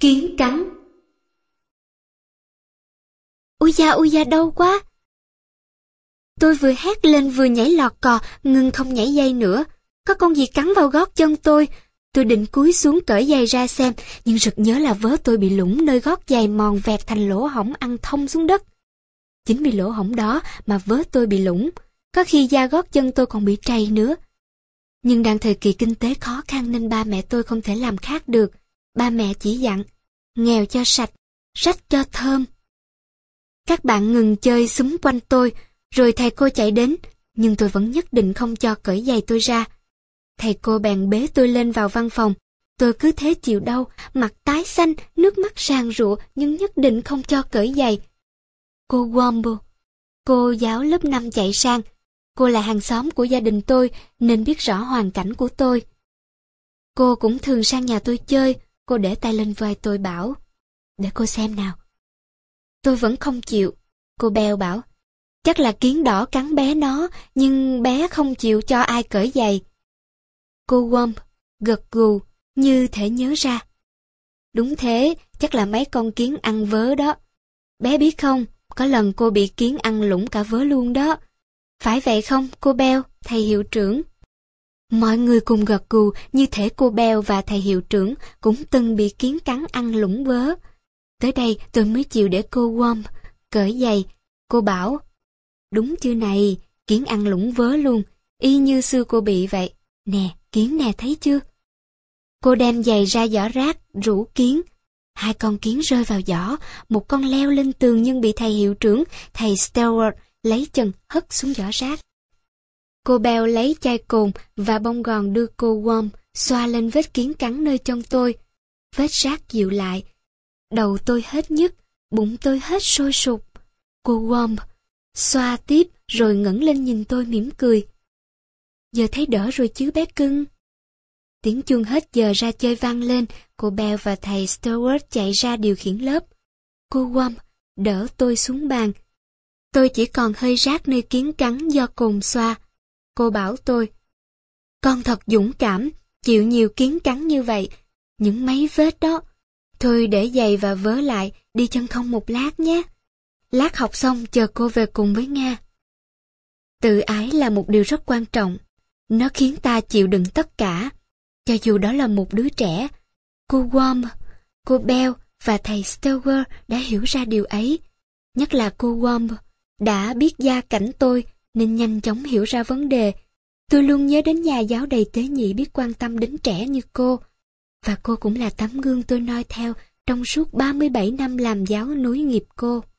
Kiến cắn. Ui da đau quá. Tôi vừa hét lên vừa nhảy lọt cò, ngừng không nhảy dây nữa. Có con gì cắn vào gót chân tôi. Tôi định cúi xuống cởi giày ra xem, nhưng sực nhớ là vớ tôi bị lủng nơi gót giày mòn vẹt thành lỗ hổng ăn thông xuống đất. Chính vì lỗ hổng đó mà vớ tôi bị lủng, có khi da gót chân tôi còn bị trầy nữa. Nhưng đang thời kỳ kinh tế khó khăn nên ba mẹ tôi không thể làm khác được. Ba mẹ chỉ dặn, nghèo cho sạch, rách cho thơm. Các bạn ngừng chơi xúm quanh tôi, rồi thầy cô chạy đến, nhưng tôi vẫn nhất định không cho cởi giày tôi ra. Thầy cô bèn bế tôi lên vào văn phòng. Tôi cứ thế chịu đau, mặt tái xanh, nước mắt ràn rụa nhưng nhất định không cho cởi giày. Cô Womble, cô giáo lớp 5 chạy sang. Cô là hàng xóm của gia đình tôi nên biết rõ hoàn cảnh của tôi. Cô cũng thường sang nhà tôi chơi. Cô để tay lên vai tôi bảo, để cô xem nào. Tôi vẫn không chịu. Cô Bell bảo, chắc là kiến đỏ cắn bé nó, nhưng bé không chịu cho ai cởi giày. Cô Womble gật gù như thể nhớ ra. Đúng thế, chắc là mấy con kiến ăn vớ đó. Bé biết không, có lần cô bị kiến ăn lủng cả vớ luôn đó. Phải vậy không, cô Bell, thầy hiệu trưởng? Mọi người cùng gật gù như thể cô Bell và thầy hiệu trưởng cũng từng bị kiến cắn ăn lủng vớ. Tới đây tôi mới chịu để cô Womble cởi giày. Cô bảo, đúng chưa này, kiến ăn lủng vớ luôn, y như xưa cô bị vậy. Nè, kiến nè, thấy chưa? Cô đem giày ra giỏ rác, rủ kiến. 2 con kiến rơi vào giỏ, một con leo lên tường nhưng bị thầy hiệu trưởng, thầy Stewart lấy chân hất xuống giỏ rác. Cô Bell lấy chai cồn và bông gòn đưa cô Womble xoa lên vết kiến cắn nơi chân tôi. Vết rác dịu lại. Đầu tôi hết nhức, bụng tôi hết sôi sục. Cô Womble xoa tiếp rồi ngẩng lên nhìn tôi mỉm cười. Giờ thấy đỡ rồi chứ bé cưng? Tiếng chuông hết giờ ra chơi vang lên, cô Bell và thầy Stewart chạy ra điều khiển lớp. Cô Womble đỡ tôi xuống bàn. Tôi chỉ còn hơi rát nơi kiến cắn do cồn xoa. Cô bảo tôi, con thật dũng cảm, chịu nhiều kiến cắn như vậy, những mấy vết đó. Thôi để giày và vớ lại, đi chân không một lát nhé. Lát học xong chờ cô về cùng với Nga. Tự ái là một điều rất quan trọng. Nó khiến ta chịu đựng tất cả, cho dù đó là một đứa trẻ. Cô Womble, cô Bell và thầy Stewart đã hiểu ra điều ấy. Nhất là cô Womble đã biết gia cảnh tôi nên nhanh chóng hiểu ra vấn đề. Tôi luôn nhớ đến nhà giáo đầy tế nhị biết quan tâm đến trẻ như cô. Và cô cũng là tấm gương tôi noi theo trong suốt 37 năm làm giáo nối nghiệp cô.